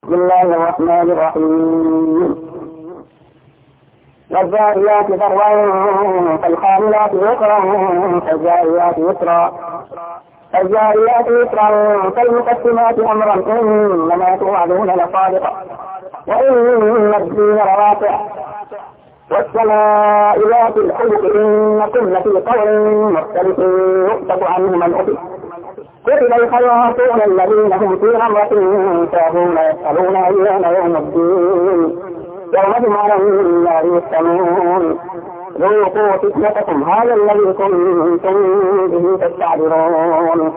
بسم الله الرحمن الرحيم. والذاريات ذروا فالحاملات وقرا فالجاريات يسرا فالجاريات يسرا فالمقسمات أمرا إنما توعدون لصادق وإن الدين لواقع والسماء ذات الحبك إنكم لفي قول مختلف يؤفك عنه من أفك قتل الخياطون الذين هم في غمرة ساهون يسألون أيان يوم الدين يوم على النار يفتنون ذوقوا فتنتكم هذا الذي كنتم به تستعبرون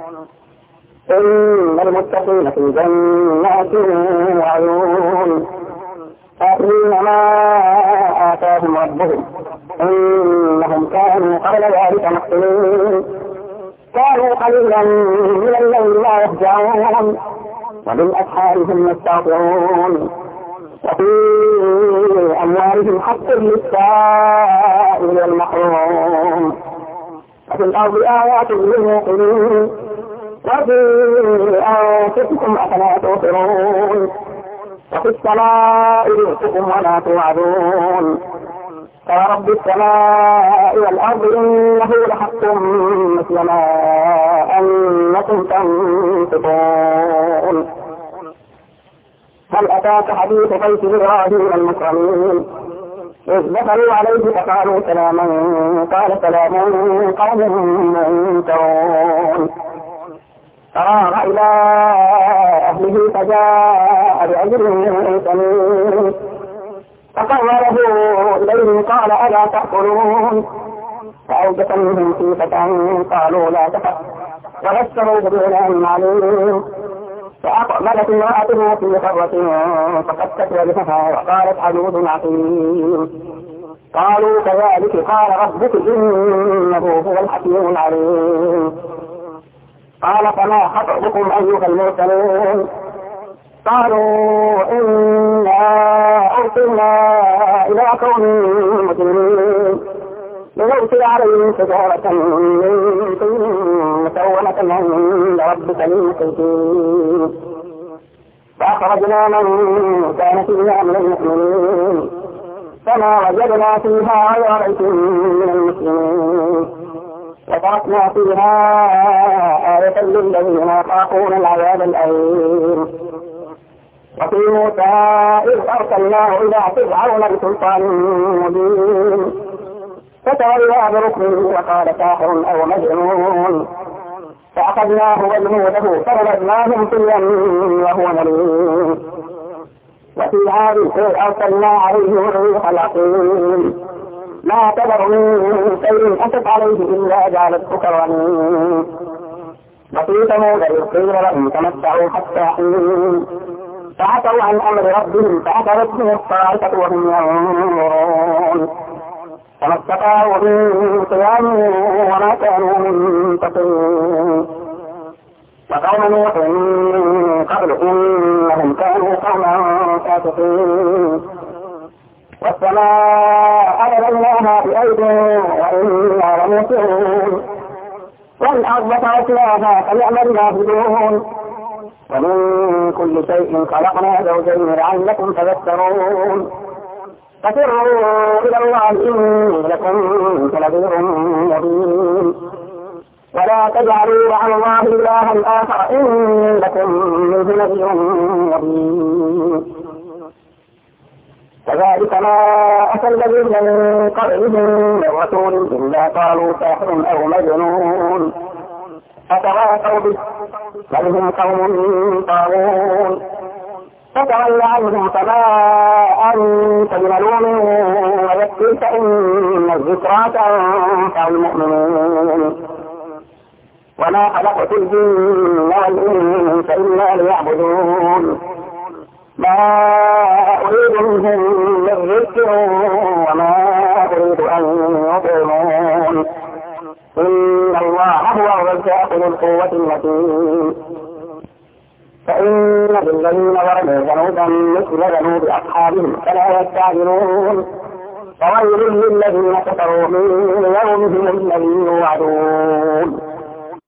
إن المتقين في جنات وعيون آخرين ما آتاهم ربهم إنهم كانوا قبل ذلك محسنين كانوا قليلا من الليل لا يهجعون وبالأسحار هم يستغفرون وفي أموالهم حق للسائل والمحروم وفي الأرض آيات للموقنين وفي أنفسكم أفلا تبصرون وفي السماء رزقكم ولا توعدون فرب السماء والأرض إنه لحق مثل ما أنكم تنطقون هل أتاك حديث بيت إبراهيم المكرمين إذ دخلوا عليه فقالوا سلاما قال سلام قوم منكرون فراغ إلى أهله فجاء بعجل سمين فقربه إليهم قال ألا تأكلون فأوجس منهم خيفة قالوا لا تخف وبشروه بغلام عليم فأقبلت امرأته في خرة فقدت وجهها وقالت عجوز عقيم قالوا كذلك قال ربك إنه هو الحكيم العليم قال فما خطبكم أيها المرسلون قالوا إنا أرسلنا إلى قوم مجرمين لنرسل عليهم شجرة من طين مسومة عند ربك للمسرفين فأخرجنا من كان فيها من المؤمنين فما وجدنا فيها غير بيت من المسلمين وتركنا فيها آية للذين يخافون العذاب الأليم وفي موسى إذ أرسلناه إلى فرعون بسلطان مبين فتولى بركنه وقال ساحر أو مجنون فأخذناه وجنوده فرددناهم في اليم وهو مليم وفي عاد إذ أرسلنا عليهم الريح العقيم ما تذر من شيء أتت عليه إلا جعلته كالرميم وفي ثمود إذ قيل لهم تمتعوا حتى حين فعتوا عن أمر ربهم فأخذتهم الصاعقة وهم ينظرون فما استطاعوا من قيام وما كانوا منتصرين وقوم نوح من قبل إنهم كانوا قوما فاسقين والسماء بنيناها بأيد وإنا لموسعون والأرض فرشناها فنعم الماهدون ومن كل شيء خلقنا زوجين لعلكم تذكرون ففروا إلى الله إني لكم نذير مبين ولا تجعلوا مع الله إلها آخر إني لكم منه نذير مبين كذلك ما أتى الذين من قبلهم من رسول إلا قالوا ساحر أو مجنون فتواصوا به بل هم قوم طاغون فتول عنهم فما أنت بملوم وذكر فإن الذكرى تنفع المؤمنين وما خلقت الجن والإنس إلا ليعبدون ما أريد منهم من رزق وما أريد أن يطعمون إن الله هو الرزاق ذو القوة المتين فإن للذين ظلموا ذنوبا مثل ذنوب أصحابهم فلا يستعجلون فويل للذين كفروا من يومهم الذي يوعدون